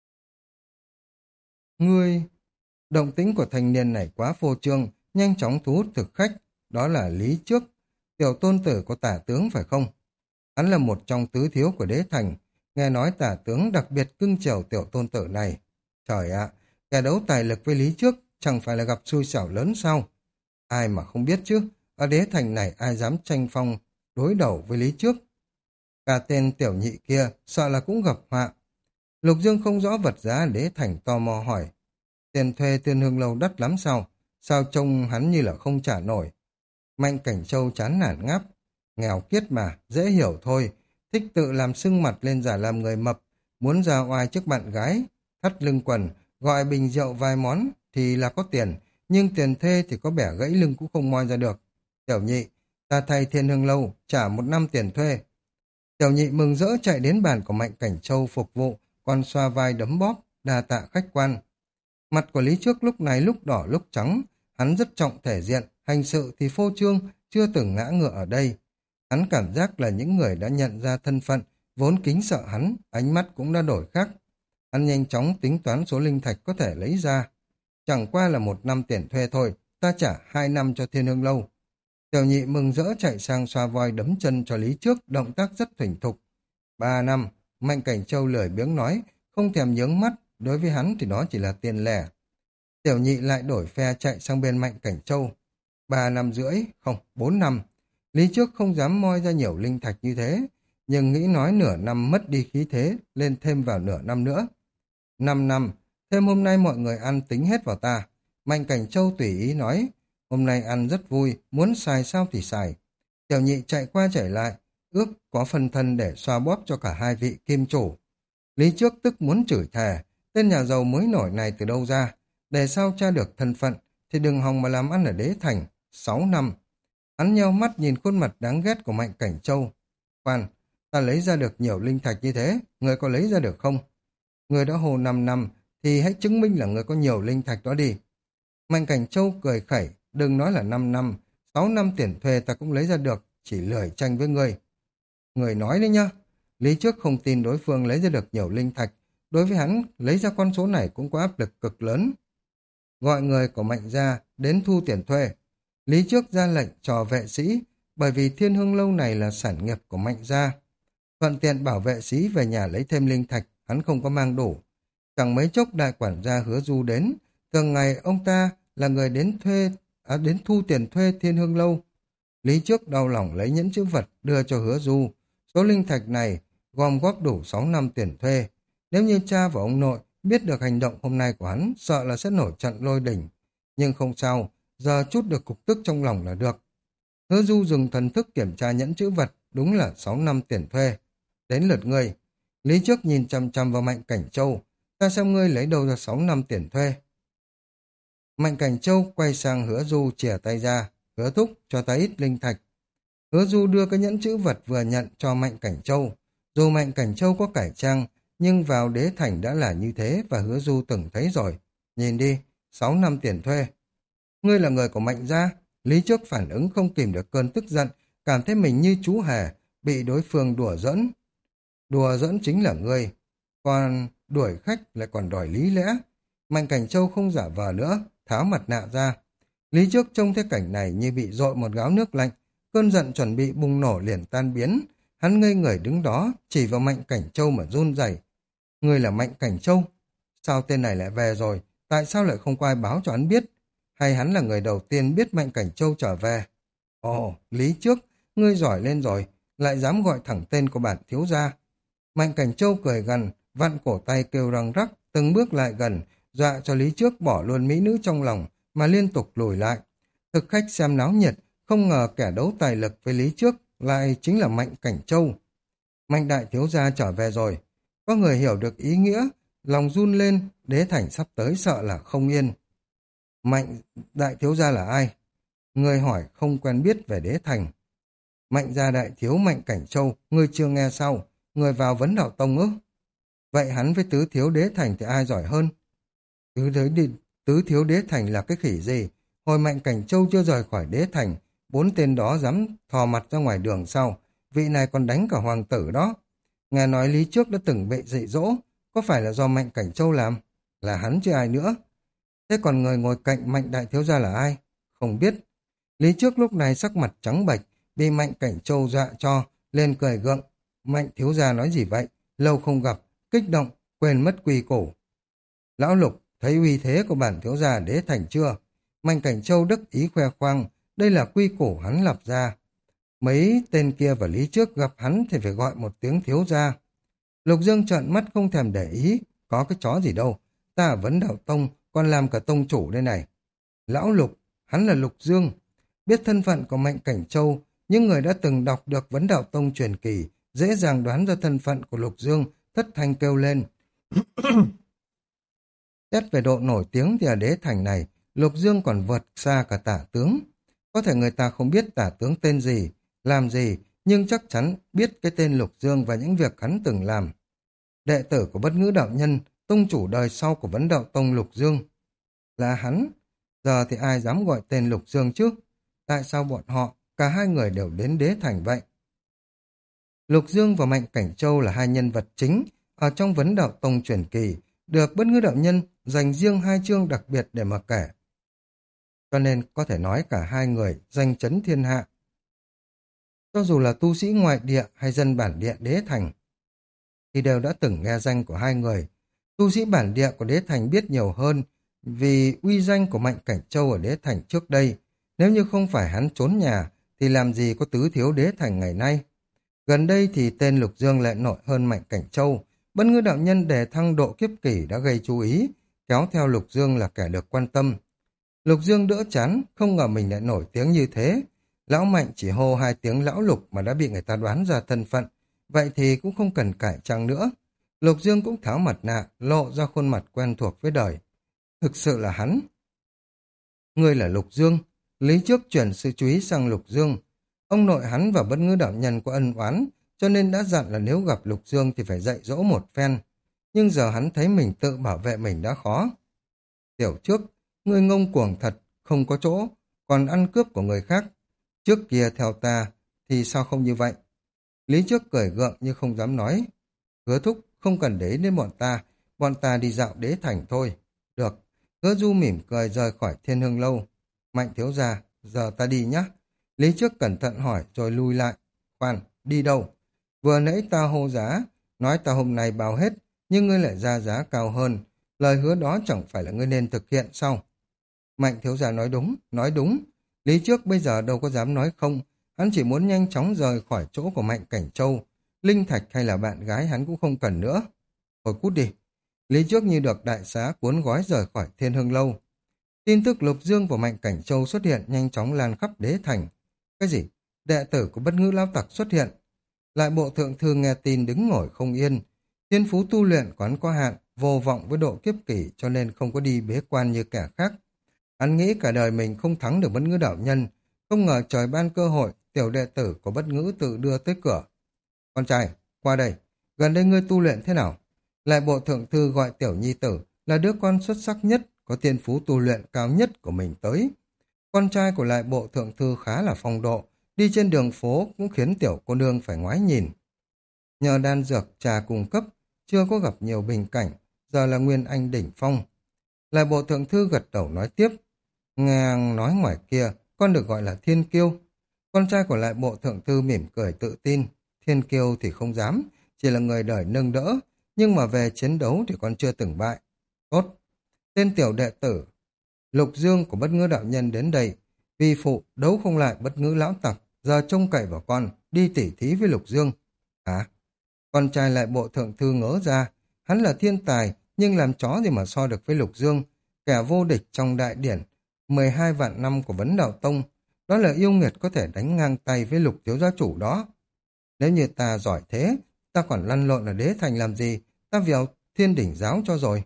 Ngươi, động tĩnh của thanh niên này quá phô trương, nhanh chóng thu hút thực khách, đó là Lý Trước, tiểu tôn tử của tả tướng phải không? Hắn là một trong tứ thiếu của đế thành, nghe nói tả tướng đặc biệt cưng chiều tiểu tôn tử này. Trời ạ, kẻ đấu tài lực với Lý Trước chẳng phải là gặp xui xẻo lớn sao? Ai mà không biết chứ, ở đế thành này ai dám tranh phong đối đầu với Lý Trước. Cả tên tiểu nhị kia sợ là cũng gặp họa. Lục Dương không rõ vật giá đế thành tò mò hỏi. Tiền thuê Tiên Hương Lâu đắt lắm sao? Sao trông hắn như là không trả nổi? Mạnh Cảnh Châu chán nản ngáp. Nghèo kiết mà, dễ hiểu thôi. Thích tự làm sưng mặt lên giả làm người mập. Muốn ra oai trước bạn gái. Thắt lưng quần, gọi bình rượu vài món thì là có tiền. Nhưng tiền thuê thì có bẻ gãy lưng cũng không moi ra được. Tiểu nhị, ta thay Thiên Hương Lâu trả 1 năm tiền thuê. Tiểu nhị mừng rỡ chạy đến bàn của Mạnh Cảnh Châu phục vụ, còn xoa vai đấm bóp, đa tạ khách quan. Mặt của Lý Trước lúc này lúc đỏ lúc trắng, hắn rất trọng thể diện, hành sự thì phô trương, chưa từng ngã ngựa ở đây. Hắn cảm giác là những người đã nhận ra thân phận, vốn kính sợ hắn, ánh mắt cũng đã đổi khác. Hắn nhanh chóng tính toán số linh thạch có thể lấy ra. Chẳng qua là 1 năm tiền thuê thôi, ta trả 2 năm cho Thiên Hương Lâu. Tiểu nhị mừng rỡ chạy sang xoa voi đấm chân cho Lý Trước, động tác rất thuần thục. 3 năm, Mạnh Cảnh Châu lười biếng nói, không thèm nhướng mắt, đối với hắn thì đó chỉ là tiền lẻ. Tiểu nhị lại đổi phe chạy sang bên Mạnh Cảnh Châu. 3 năm rưỡi, không, 4 năm. Lý Trước không dám moi ra nhiều linh thạch như thế, nhưng nghĩ nói nửa năm mất đi khí thế, lên thêm vào nửa năm nữa. 5 năm, thêm hôm nay mọi người ăn tính hết vào ta. Mạnh Cảnh Châu tùy ý nói, hôm nay ăn rất vui, muốn xài sao thì xài. Tiểu nhị chạy qua chạy lại, ước có phần thân để xoa bóp cho cả hai vị kim chủ. Lý Trước tức muốn chửi thề, tên nhà giàu mới nổi này từ đâu ra, để sao tra được thân phận, thì đừng hòng mà làm ăn ở đế thành. 6 năm. Hắn nheo mắt nhìn khuôn mặt đáng ghét của Mạnh Cảnh Châu. Khoan, ta lấy ra được nhiều linh thạch như thế, người có lấy ra được không? Người đã hồ 5 năm, thì hãy chứng minh là người có nhiều linh thạch đó đi. Mạnh Cảnh Châu cười khẩy, đừng nói là 5 năm, 6 năm tiền thuê ta cũng lấy ra được, chỉ lười tranh với ngươi. Người nói đấy nhá. Lý Trước không tin đối phương lấy ra được nhiều linh thạch, đối với hắn lấy ra con số này cũng có áp lực cực lớn. Gọi người của Mạnh gia đến thu tiền thuê. Lý Trước ra lệnh cho vệ sĩ, bởi vì Thiên Hương Lâu này là sản nghiệp của Mạnh gia. Thuận tiện bảo vệ sĩ về nhà lấy thêm linh thạch, hắn không có mang đủ. Chẳng mấy chốc đại quản gia Hứa Du đến, thường ngày ông ta là người đến thu tiền thuê Thiên Hương Lâu. Lý Trước đau lòng lấy nhẫn chữ vật đưa cho Hứa Du. Số linh thạch này gom góp đủ 6 năm tiền thuê. Nếu như cha và ông nội biết được hành động hôm nay của hắn, sợ là sẽ nổi trận lôi đình. Nhưng không sao, giờ chút được cục tức trong lòng là được. Hứa Du dùng thần thức kiểm tra nhẫn chữ vật, đúng là 6 năm tiền thuê. Đến lượt ngươi. Lý Trước nhìn chằm chằm vào Mạnh Cảnh Châu. Ta xem ngươi lấy đâu ra 6 năm tiền thuê. Mạnh Cảnh Châu quay sang Hứa Du chìa tay ra. Hứa thúc cho ta ít linh thạch. Hứa Du đưa cái nhẫn chữ vật vừa nhận cho Mạnh Cảnh Châu. Dù Mạnh Cảnh Châu có cải trang, nhưng vào đế thành đã là như thế và Hứa Du từng thấy rồi. Nhìn đi, 6 năm tiền thuê. Ngươi là người của Mạnh gia. Lý Trước phản ứng không kìm được cơn tức giận, cảm thấy mình như chú hề, bị đối phương đùa giỡn. Đùa giỡn chính là ngươi, còn đuổi khách lại còn đòi lý lẽ. Mạnh Cảnh Châu không giả vờ nữa, tháo mặt nạ ra. Lý Trước trông thấy cảnh này như bị dội một gáo nước lạnh, cơn giận chuẩn bị bùng nổ liền tan biến. Hắn ngây người đứng đó, chỉ vào Mạnh Cảnh Châu mà run rẩy. Người là Mạnh Cảnh Châu? Sao tên này lại về rồi? Tại sao lại không có ai báo cho hắn biết? Hay hắn là người đầu tiên biết Mạnh Cảnh Châu trở về? Ồ, Lý Trước, ngươi giỏi lên rồi, lại dám gọi thẳng tên của bản thiếu gia. Mạnh Cảnh Châu cười gằn, vặn cổ tay kêu răng rắc, từng bước lại gần, dọa cho Lý Trước bỏ luôn mỹ nữ trong lòng, mà liên tục lùi lại. Thực khách xem náo nhiệt, không ngờ kẻ đấu tài lực với Lý Trước lại chính là Mạnh Cảnh Châu. Mạnh đại thiếu gia trở về rồi. Có người hiểu được ý nghĩa, lòng run lên, Đế Thành sắp tới sợ là không yên. Mạnh đại thiếu gia là ai? Người hỏi không quen biết về Đế Thành. Mạnh gia đại thiếu Mạnh Cảnh Châu, ngươi chưa nghe sao? Người vào vấn đạo tông ư? Vậy hắn với tứ thiếu Đế Thành thì ai giỏi hơn? Tứ thiếu Đế Thành là cái khỉ gì? Hồi Mạnh Cảnh Châu chưa rời khỏi Đế Thành, 4 tên đó dám thò mặt ra ngoài đường sau. Vị này còn đánh cả hoàng tử đó. Nghe nói Lý Trước đã từng bị dạy dỗ, có phải là do Mạnh Cảnh Châu làm? Là hắn chứ ai nữa? Thế còn người ngồi cạnh Mạnh đại thiếu gia là ai? Không biết. Lý Trước lúc này sắc mặt trắng bệch, bị Mạnh Cảnh Châu dọa cho, lên cười gượng. Mạnh thiếu gia nói gì vậy? Lâu không gặp, kích động, quên mất quy củ. Lão Lục, thấy uy thế của bản thiếu gia Đế Thành chưa? Mạnh Cảnh Châu đắc ý khoe khoang, đây là quy củ hắn lập ra. Mấy tên kia và Lý Trước gặp hắn thì phải gọi một tiếng thiếu gia. Lục Dương trợn mắt không thèm để ý, có cái chó gì đâu, ta ở Vấn Đạo Tông, còn làm cả tông chủ đây này. Lão Lục, hắn là Lục Dương. Biết thân phận của Mạnh Cảnh Châu, những người đã từng đọc được Vấn Đạo Tông truyền kỳ, dễ dàng đoán ra thân phận của Lục Dương, thất thanh kêu lên. Xét về độ nổi tiếng thì ở Đế Thành này, Lục Dương còn vượt xa cả Tả Tướng. Có thể người ta không biết Tả Tướng tên gì, làm gì, nhưng chắc chắn biết cái tên Lục Dương và những việc hắn từng làm. Đệ tử của Bất Ngữ Đạo Nhân, tông chủ đời sau của Vấn Đạo Tông Lục Dương. Là hắn. Giờ thì ai dám gọi tên Lục Dương chứ? Tại sao bọn họ, cả hai người đều đến Đế Thành vậy? Lục Dương và Mạnh Cảnh Châu là hai nhân vật chính ở trong Vấn Đạo Tông truyền kỳ, được Bất Ngữ Đạo Nhân dành riêng 2 chương đặc biệt để mà kể. Cho nên có thể nói cả hai người danh chấn thiên hạ. Cho dù là tu sĩ ngoại địa hay dân bản địa Đế Thành, thì đều đã từng nghe danh của hai người. Tu sĩ bản địa của Đế Thành biết nhiều hơn vì uy danh của Mạnh Cảnh Châu ở Đế Thành trước đây. Nếu như không phải hắn trốn nhà, thì làm gì có tứ thiếu Đế Thành ngày nay. Gần đây thì tên Lục Dương lại nổi hơn Mạnh Cảnh Châu. Bất Ngữ Đạo Nhân đề thăng độ kiếp kỷ đã gây chú ý, kéo theo Lục Dương là kẻ được quan tâm. Lục Dương đỡ chán, không ngờ mình lại nổi tiếng như thế. Lão Mạnh chỉ hô 2 tiếng lão Lục mà đã bị người ta đoán ra thân phận, vậy thì cũng không cần cải trang nữa. Lục Dương cũng tháo mặt nạ, lộ ra khuôn mặt quen thuộc với đời. Thực sự là hắn. Ngươi là Lục Dương. Lý Trước chuyển sự chú ý sang Lục Dương. Ông nội hắn và Bất Ngữ Đạo Nhân có ân oán, cho nên đã dặn là nếu gặp Lục Dương thì phải dạy dỗ một phen. Nhưng giờ hắn thấy mình tự bảo vệ mình đã khó. Tiểu Trước, ngươi ngông cuồng thật, không có chỗ, còn ăn cướp của người khác. Trước kia theo ta, thì sao không như vậy? Lý Trước cười gượng nhưng không dám nói. Hứa Thúc, không cần để ý đến bọn ta đi dạo Đế Thành thôi. Được, Hứa Du mỉm cười rời khỏi Thiên Hương Lâu. Mạnh thiếu gia, giờ ta đi nhé. Lý Trước cẩn thận hỏi rồi lui lại. Khoan, đi đâu? Vừa nãy ta hô giá, nói ta hôm nay bao hết, nhưng ngươi lại ra giá cao hơn. Lời hứa đó chẳng phải là ngươi nên thực hiện sao? Mạnh thiếu gia nói đúng, nói đúng. Lý Trước bây giờ đâu có dám nói không. Hắn chỉ muốn nhanh chóng rời khỏi chỗ của Mạnh Cảnh Châu. Linh Thạch hay là bạn gái hắn cũng không cần nữa. Thôi cút đi. Lý Trước như được đại xá cuốn gói rời khỏi Thiên Hương Lâu. Tin tức Lục Dương và Mạnh Cảnh Châu xuất hiện nhanh chóng lan khắp Đế Thành. Cái gì? Đệ tử của Bất Ngữ Lão Tặc xuất hiện. Lại bộ thượng thư nghe tin đứng ngồi không yên. Thiên phú tu luyện của hắn có hạn, vô vọng với độ kiếp kỷ cho nên không có đi bế quan như kẻ khác. Hắn nghĩ cả đời mình không thắng được Bất Ngữ Đạo Nhân, không ngờ trời ban cơ hội, tiểu đệ tử của Bất Ngữ tự đưa tới cửa. Con trai, qua đây, gần đây ngươi tu luyện thế nào? Lại bộ thượng thư gọi tiểu nhi tử là đứa con xuất sắc nhất, có thiên phú tu luyện cao nhất của mình tới. Con trai của lại bộ thượng thư khá là phong độ, đi trên đường phố cũng khiến tiểu cô nương phải ngoái nhìn. Nhờ đan dược trà cung cấp, chưa có gặp nhiều bình cảnh, giờ là nguyên anh đỉnh phong. Lại bộ thượng thư gật đầu nói tiếp, ngang nói ngoài kia, con được gọi là thiên kiêu. Con trai của lại bộ thượng thư mỉm cười tự tin, thiên kiêu thì không dám, chỉ là người đời nâng đỡ, nhưng mà về chiến đấu thì con chưa từng bại. Tốt, tên tiểu đệ tử, Lục Dương của Bất Ngữ đạo nhân đến đây, vì phụ đấu không lại Bất Ngữ lão tặc, giờ trông cậy vào con, đi tỉ thí với Lục Dương. Hả? Con trai lại bộ thượng thư ngớ ra, hắn là thiên tài, nhưng làm chó gì mà so được với Lục Dương, kẻ vô địch trong đại điển, 12 vạn năm của Vấn Đạo Tông, đó là yêu nghiệt có thể đánh ngang tay với Lục thiếu gia chủ đó. Nếu như ta giỏi thế, ta còn lăn lộn ở đế thành làm gì, ta vào thiên đỉnh giáo cho rồi.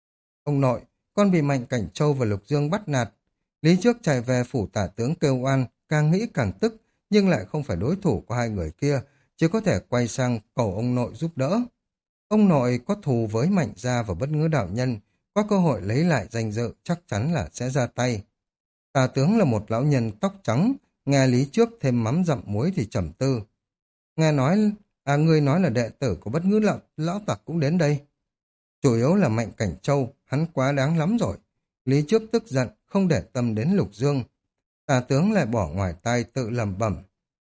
Ông nội, con bị Mạnh Cảnh Châu và Lục Dương bắt nạt. Lý trước chạy về phủ tả tướng kêu oan, càng nghĩ càng tức, nhưng lại không phải đối thủ của hai người kia, chỉ có thể quay sang cầu ông nội giúp đỡ. Ông nội có thù với Mạnh Gia và Bất Ngữ đạo nhân, có cơ hội lấy lại danh dự chắc chắn là sẽ ra tay. Tả tướng là một lão nhân tóc trắng, nghe Lý trước thêm mắm dặm muối thì trầm tư. Nghe nói, ngươi nói là đệ tử của Bất Ngữ lão tặc cũng đến đây. Chủ yếu là Mạnh Cảnh Châu, hắn quá đáng lắm rồi. Lý trước tức giận, không để tâm đến Lục Dương. Tả tướng lại bỏ ngoài tai tự lẩm bẩm.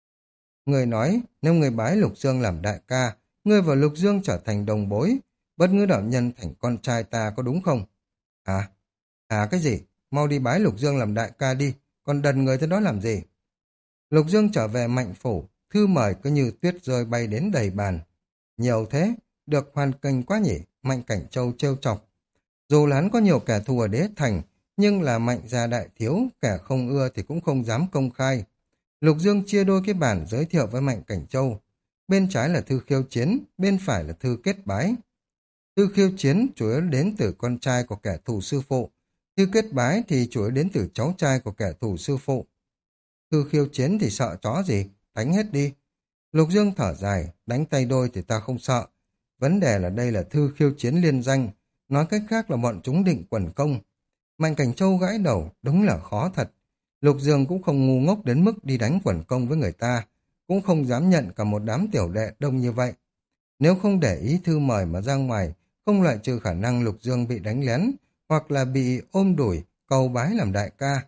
Người nói, nếu người bái Lục Dương làm đại ca, ngươi và Lục Dương trở thành đồng bối, Bất Ngữ đạo nhân thành con trai ta có đúng không? À, cái gì? Mau đi bái Lục Dương làm đại ca đi, còn đần người thế đó làm gì? Lục Dương trở về Mạnh phủ, thư mời cứ như tuyết rơi bay đến đầy bàn. Nhiều thế, được hoàn cảnh quá nhỉ, Mạnh Cảnh Châu trêu chọc. Dù là hắn có nhiều kẻ thù ở đế thành, nhưng là Mạnh gia đại thiếu, kẻ không ưa thì cũng không dám công khai. Lục Dương chia đôi cái bản giới thiệu với Mạnh Cảnh Châu. Bên trái là thư khiêu chiến, bên phải là thư kết bái. Thư khiêu chiến chủ yếu đến từ con trai của kẻ thù sư phụ. Thư kết bái thì chủ yếu đến từ cháu trai của kẻ thù sư phụ. Thư khiêu chiến thì sợ chó gì, đánh hết đi. Lục Dương thở dài, đánh tay đôi thì ta không sợ. Vấn đề là đây là thư khiêu chiến liên danh, nói cách khác là bọn chúng định quần công. Mạnh Cảnh Châu gãi đầu, đúng là khó thật. Lục Dương cũng không ngu ngốc đến mức đi đánh quần công với người ta, cũng không dám nhận cả một đám tiểu đệ đông như vậy. Nếu không để ý thư mời mà ra ngoài, không loại trừ khả năng Lục Dương bị đánh lén, hoặc là bị ôm đuổi, cầu bái làm đại ca.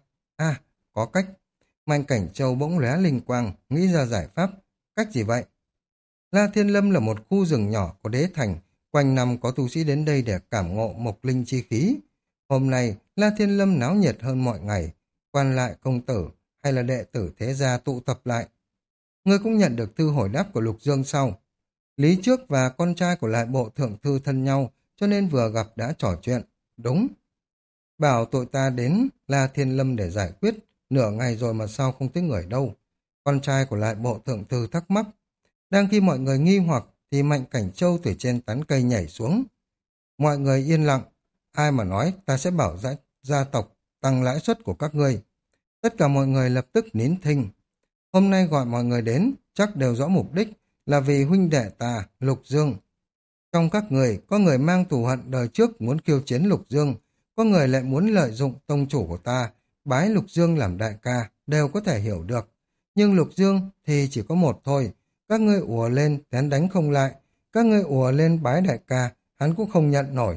Có cách. Mạnh Cảnh Châu bỗng lóe linh quang, nghĩ ra giải pháp. Cách gì vậy? La Thiên Lâm là một khu rừng nhỏ của đế thành, quanh năm có tu sĩ đến đây để cảm ngộ mộc linh chi khí. Hôm nay, La Thiên Lâm náo nhiệt hơn mọi ngày, quan lại công tử hay là đệ tử thế gia tụ tập lại. Ngươi cũng nhận được thư hồi đáp của Lục Dương sau. Lý trước và con trai của lại bộ thượng thư thân nhau, cho nên vừa gặp đã trò chuyện. Đúng. Bảo tụi ta đến La Thiên Lâm để giải quyết, nửa ngày rồi mà sao không thấy người đâu. Con trai của lại bộ thượng thư thắc mắc. Đang khi mọi người nghi hoặc thì Mạnh Cảnh Châu từ trên tán cây nhảy xuống. Mọi người yên lặng, ai mà nói ta sẽ bảo gia tộc tăng lãi suất của các ngươi. Tất cả mọi người lập tức nín thinh. Hôm nay gọi mọi người đến, chắc đều rõ mục đích là vì huynh đệ ta, Lục Dương. Trong các người, có người mang thù hận đời trước muốn khiêu chiến Lục Dương, có người lại muốn lợi dụng tông chủ của ta, bái Lục Dương làm đại ca, đều có thể hiểu được. Nhưng Lục Dương thì chỉ có một thôi, các ngươi ùa lên, hắn đánh không lại, các ngươi ùa lên bái đại ca, hắn cũng không nhận nổi.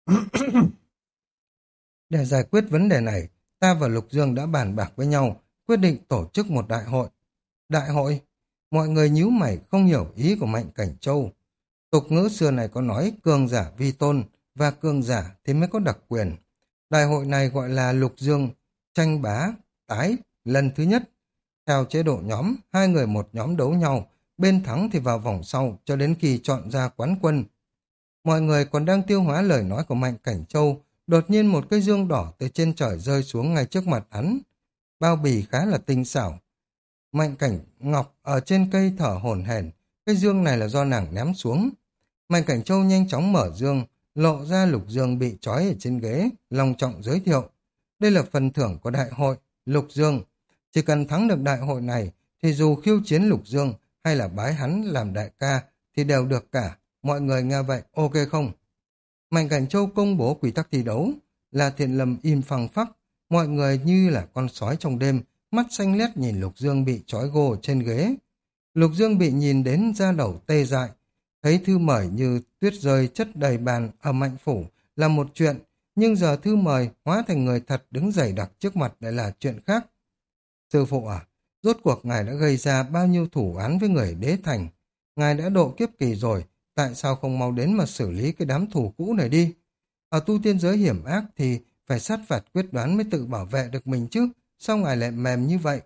Để giải quyết vấn đề này, ta và Lục Dương đã bàn bạc với nhau, quyết định tổ chức một đại hội. Đại hội? Mọi người nhíu mày không hiểu ý của Mạnh Cảnh Châu. Tục ngữ xưa này có nói cường giả vi tôn, và cường giả thì mới có đặc quyền. Đại hội này gọi là Lục Dương, tranh bá, tái, lần thứ nhất. Theo chế độ nhóm, hai người một nhóm đấu nhau, bên thắng thì vào vòng sau cho đến khi chọn ra quán quân. Mọi người còn đang tiêu hóa lời nói của Mạnh Cảnh Châu, đột nhiên một cây dương đỏ từ trên trời rơi xuống ngay trước mặt hắn. Bao bì khá là tinh xảo. Mạnh Cảnh Ngọc ở trên cây thở hổn hển, cái dương này là do nàng ném xuống. Mạnh Cảnh Châu nhanh chóng mở dương, lộ ra Lục Dương bị trói ở trên ghế, long trọng giới thiệu. Đây là phần thưởng của đại hội, Lục Dương. Chỉ cần thắng được đại hội này, thì dù khiêu chiến Lục Dương hay là bái hắn làm đại ca, thì đều được cả. Mọi người nghe vậy, ok không? Mạnh Cảnh Châu công bố quy tắc thi đấu. Là Thiện Lâm im phăng phắc, mọi người như là con sói trong đêm, mắt xanh lét nhìn Lục Dương bị trói gô trên ghế. Lục Dương bị nhìn đến da đầu tê dại, thấy thư mời như tuyết rơi chất đầy bàn ở Mạnh phủ là một chuyện, nhưng giờ thư mời hóa thành người thật đứng dày đặc trước mặt lại là chuyện khác. Sư phụ à, Rốt cuộc ngài đã gây ra bao nhiêu thủ án với người đế thành? Ngài đã độ kiếp kỳ rồi, tại sao không mau đến mà xử lý cái đám thủ cũ này đi? Ở tu tiên giới hiểm ác thì phải sát phạt quyết đoán mới tự bảo vệ được mình chứ. Sao ngài lại mềm như vậy?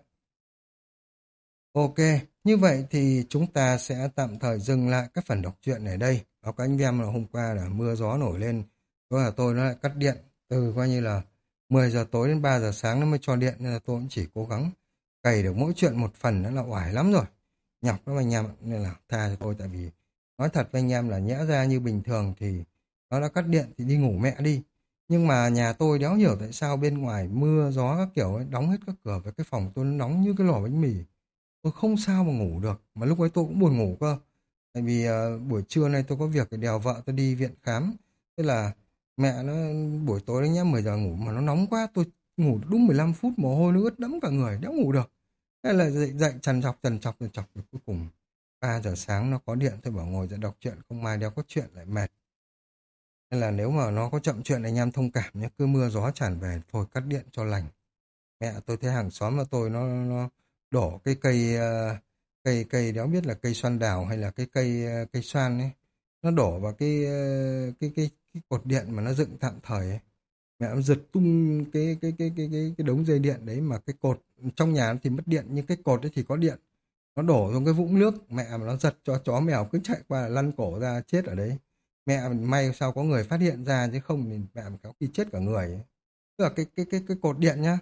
Ok, như vậy thì chúng ta sẽ tạm thời dừng lại các phần đọc truyện ở đây. Báo cáo anh em là hôm qua là mưa gió nổi lên, đó là tôi nó lại cắt điện từ coi như là 10 giờ tối đến 3 giờ sáng nó mới cho điện, nên là tôi cũng chỉ cố gắng cày được mỗi chuyện một phần, nó là oải lắm rồi. Nhọc lắm anh em ạ, nên là tha cho tôi, tại vì nói thật với anh em là nhẽ ra như bình thường thì nó đã cắt điện thì đi ngủ mẹ đi. Nhưng mà nhà tôi đéo hiểu tại sao bên ngoài mưa gió các kiểu ấy, đóng hết các cửa và cái phòng tôi nó nóng như cái lò bánh mì. Tôi không sao mà ngủ được, mà lúc ấy tôi cũng buồn ngủ cơ. Tại vì buổi trưa nay tôi có việc để đèo vợ tôi đi viện khám. Thế là mẹ nó buổi tối đấy nhá, 10 giờ ngủ mà nó nóng quá, tôi ngủ được đúng 15 phút mồ hôi nó ướt đẫm cả người, đéo ngủ được. Thế là dậy dậy trằn trọc rồi cuối cùng 3 giờ sáng nó có điện, tôi bảo ngồi dậy đọc truyện, không mai đéo có chuyện lại mệt. Nên là nếu mà nó có chậm chuyện anh em thông cảm nhé, cứ mưa gió tràn về thôi cắt điện cho lành. Mẹ tôi thấy hàng xóm mà tôi nó đổ cái cây cây cây đéo biết là cây xoan đào hay là cái cây cây xoan ấy, nó đổ vào cái cột điện mà nó dựng tạm thời ấy. Mẹ em giật tung cái đống dây điện đấy, mà cái cột trong nhà thì mất điện nhưng cái cột ấy thì có điện, nó đổ xuống cái vũng nước, mẹ mà nó giật cho chó mèo cứ chạy qua là lăn cổ ra chết ở đấy. Mẹ may sao có người phát hiện ra, chứ không thì mẹ có khi chết cả người ấy. Tức là cái cột điện nhá,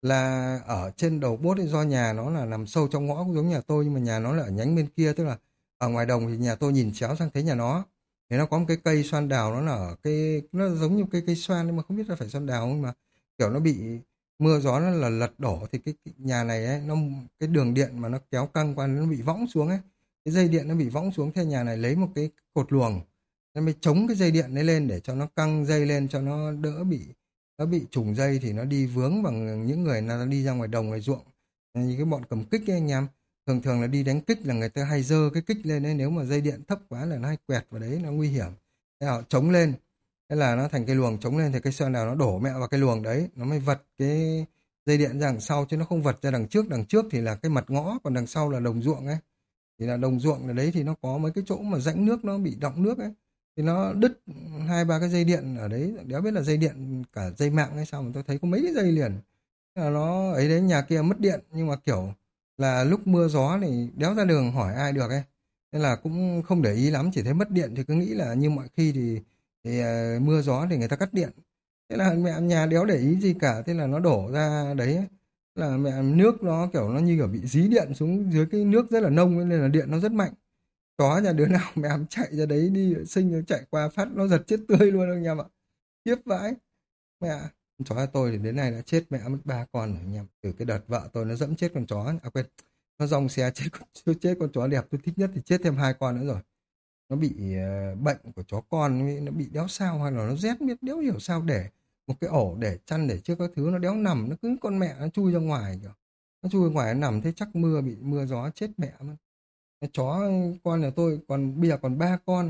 là ở trên đầu bốt ấy, do nhà nó là nằm sâu trong ngõ cũng giống nhà tôi, nhưng mà nhà nó là ở nhánh bên kia, tức là ở ngoài đồng thì nhà tôi nhìn chéo sang thấy nhà nó. Thì nó có một cái cây xoan đào, nó là ở cái, nó giống như cây cây xoan nhưng mà không biết là phải xoan đào không, mà kiểu nó bị mưa gió nó là lật đổ, thì cái nhà này ấy, nó cái đường điện mà nó kéo căng qua nó bị võng xuống ấy, cái dây điện nó bị võng xuống, theo nhà này lấy một cái cột luồng nó mới chống cái dây điện đấy lên để cho nó căng dây lên, cho nó đỡ bị, nó bị trùng dây thì nó đi vướng bằng những người nào đi ra ngoài đồng ngoài ruộng, như cái bọn cầm kích ấy anh em, thường thường là đi đánh kích là người ta hay giơ cái kích lên đấy, nếu mà dây điện thấp quá là nó hay quẹt vào đấy, nó nguy hiểm. Thế họ chống lên, thế là nó thành cái luồng chống lên, thì cái xoan nào nó đổ mẹ vào cái luồng đấy, nó mới vật cái dây điện ra đằng sau, chứ nó không vật ra đằng trước. Đằng trước thì là cái mặt ngõ, còn đằng sau là đồng ruộng ấy, thì là đồng ruộng ở đấy thì nó có mấy cái chỗ mà rãnh nước nó bị đọng nước ấy, thì nó đứt hai ba cái dây điện ở đấy, đéo biết là dây điện cả dây mạng hay sao mà tôi thấy có mấy cái dây liền. Thế là nó ấy đấy, nhà kia mất điện nhưng mà kiểu là lúc mưa gió thì đéo ra đường hỏi ai được ấy, nên là cũng không để ý lắm, chỉ thấy mất điện thì cứ nghĩ là như mọi khi thì mưa gió thì người ta cắt điện. Thế là mẹ nhà đéo để ý gì cả, thế là nó đổ ra đấy ấy. Là mẹ nước nó kiểu nó như kiểu bị dí điện xuống dưới, cái nước rất là nông ấy, nên là điện nó rất mạnh. Chó nhà đứa nào mẹ chạy ra đấy đi vệ sinh, nó chạy qua phát nó giật chết tươi luôn anh em ạ. Khiếp vãi. Mẹ, chó nhà tôi thì đến nay đã chết mẹ mất ba con rồi anh em. Từ cái đợt vợ tôi nó dẫm chết con chó, à quên, nó dòng xe chết chết con chó đẹp tôi thích nhất thì chết thêm hai con nữa rồi. Nó bị bệnh của chó con ấy, nó bị đéo sao hay là nó rét, biết đéo hiểu sao để một cái ổ để chăn để trước các thứ nó đéo nằm, nó cứ con mẹ nó chui ra ngoài kìa. Nó chui ra ngoài nó nằm thế chắc mưa bị mưa gió chết mẹ mất. Cái chó con nhà tôi còn bây giờ còn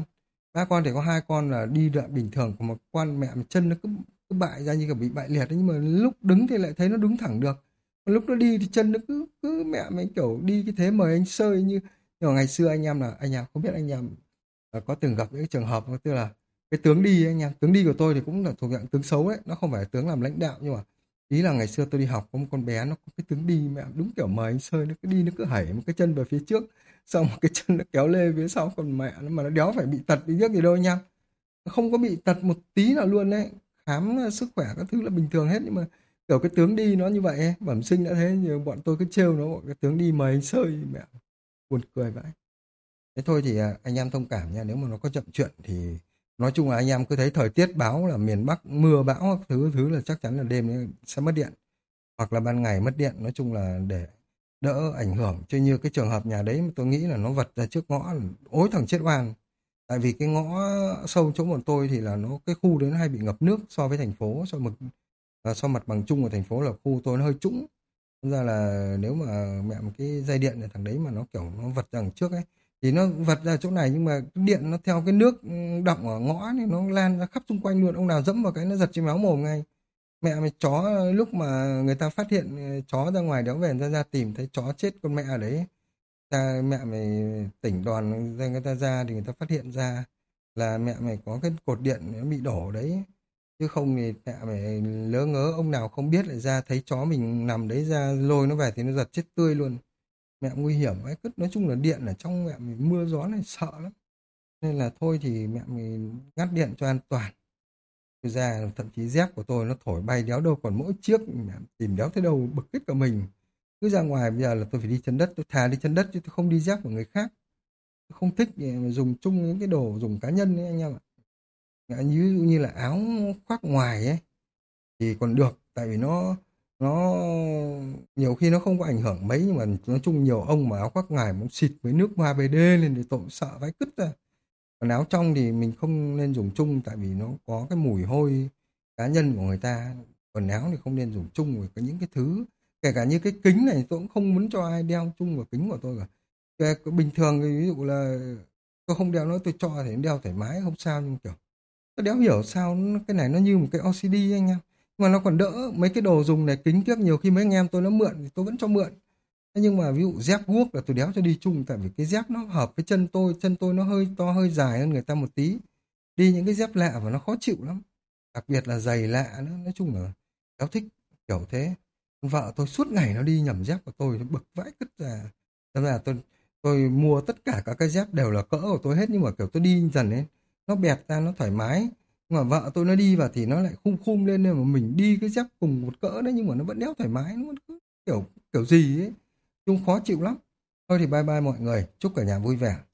ba con thì có hai con là đi đoạn bình thường, còn một con mẹ mà chân nó cứ bại ra như kiểu bị bại liệt ấy, nhưng mà lúc đứng thì lại thấy nó đứng thẳng được, còn lúc nó đi thì chân nó cứ cứ mẹ mấy kiểu đi cái thế mời anh sơi như. Nhưng mà ngày xưa anh em là anh em không biết anh em có từng gặp những cái trường hợp tức là cái tướng đi ấy, anh em, tướng đi của tôi thì cũng là thuộc dạng tướng xấu ấy, nó không phải là tướng làm lãnh đạo, nhưng mà ý là ngày xưa tôi đi học có một con bé nó có cái tướng đi mẹ đúng kiểu mời anh sơi, nó cứ đi nó cứ hẩy một cái chân về phía trước, xong một cái chân nó kéo lê phía sau, còn mẹ nó mà nó đéo phải bị tật đi tiếc gì đâu nha, nó không có bị tật một tí nào luôn đấy, khám sức khỏe các thứ là bình thường hết, nhưng mà kiểu cái tướng đi nó như vậy ấy, bẩm sinh đã thế, nhiều bọn tôi cứ trêu nó cái tướng đi mời anh sơi mẹ, buồn cười vậy. Thế thôi thì anh em thông cảm nha, nếu mà nó có chậm chuyện thì nói chung là anh em cứ thấy thời tiết báo là miền Bắc mưa bão các thứ thứ là chắc chắn là đêm ấy sẽ mất điện, hoặc là ban ngày mất điện, nói chung là để đỡ ảnh hưởng, chứ như cái trường hợp nhà đấy mà tôi nghĩ là nó vật ra trước ngõ là ối thằng chết oan. Tại vì cái ngõ sâu chỗ bọn tôi thì là nó cái khu đấy nó hay bị ngập nước so với thành phố, so mặt bằng chung của thành phố là khu tôi nó hơi trũng. Thật ra là nếu mà mẹ một cái dây điện này thằng đấy mà nó kiểu nó vật ra đằng trước ấy, thì nó vật ra chỗ này nhưng mà cái điện nó theo cái nước đọng ở ngõ thì nó lan ra khắp xung quanh luôn, ông nào dẫm vào cái nó giật trên máu mồm ngay. Mẹ mày chó lúc mà người ta phát hiện chó ra ngoài đéo về ra tìm thấy chó chết con mẹ ở đấy. Mẹ mày tỉnh đoàn ra người ta ra thì người ta phát hiện ra là mẹ mày có cái cột điện nó bị đổ đấy. Chứ không thì mẹ mày lỡ ngớ ông nào không biết lại ra thấy chó mình nằm đấy ra lôi nó về thì nó giật chết tươi luôn. Mẹ nguy hiểm ấy, cứ nói chung là điện ở trong mẹ mình mưa gió này sợ lắm. Nên là thôi thì mẹ mình ngắt điện cho an toàn. Thực ra thậm chí dép của tôi nó thổi bay đéo đâu còn mỗi chiếc, mẹ tìm đéo thấy đâu bực hết cả mình. Cứ ra ngoài bây giờ là tôi phải đi chân đất, tôi thà đi chân đất chứ tôi không đi dép của người khác. Tôi không thích mà dùng chung những cái đồ dùng cá nhân ấy anh em ạ. Như ví dụ như là áo khoác ngoài ấy thì còn được, tại vì nó nhiều khi nó không có ảnh hưởng mấy, nhưng mà nói chung nhiều ông mà áo khoác ngoài muốn xịt với nước hoa BD lên thì tôi cũng sợ vãi cứt ra. Còn áo trong thì mình không nên dùng chung tại vì nó có cái mùi hôi cá nhân của người ta. Quần áo thì không nên dùng chung với có những cái thứ, kể cả như cái kính này tôi cũng không muốn cho ai đeo chung vào kính của tôi cả. Bình thường thì ví dụ là tôi không đeo nó, tôi cho thì đeo thoải mái không sao, nhưng kiểu tôi đéo hiểu sao cái này nó như một cái OCD anh em. Mà nó còn đỡ mấy cái đồ dùng này, kính kiếc nhiều khi mấy anh em tôi nó mượn thì tôi vẫn cho mượn. Thế nhưng mà ví dụ dép guốc là tôi đéo cho đi chung, tại vì cái dép nó hợp với chân tôi nó hơi to hơi dài hơn người ta một tí. Đi những cái dép lạ và nó khó chịu lắm. Đặc biệt là giày lạ nữa, nói chung là đéo thích kiểu thế. Con vợ tôi suốt ngày nó đi nhầm dép của tôi, nó bực vãi cứt ra. Thế là tôi mua tất cả các cái dép đều là cỡ của tôi hết, nhưng mà kiểu tôi đi dần ấy, nó bẹt ra nó thoải mái. Nhưng mà vợ tôi nó đi vào thì nó lại khum khum lên, nên mà mình đi cái dép cùng một cỡ đấy nhưng mà nó vẫn đéo thoải mái, nó vẫn cứ kiểu kiểu gì ấy. Chung khó chịu lắm. Thôi thì bye bye mọi người, chúc cả nhà vui vẻ.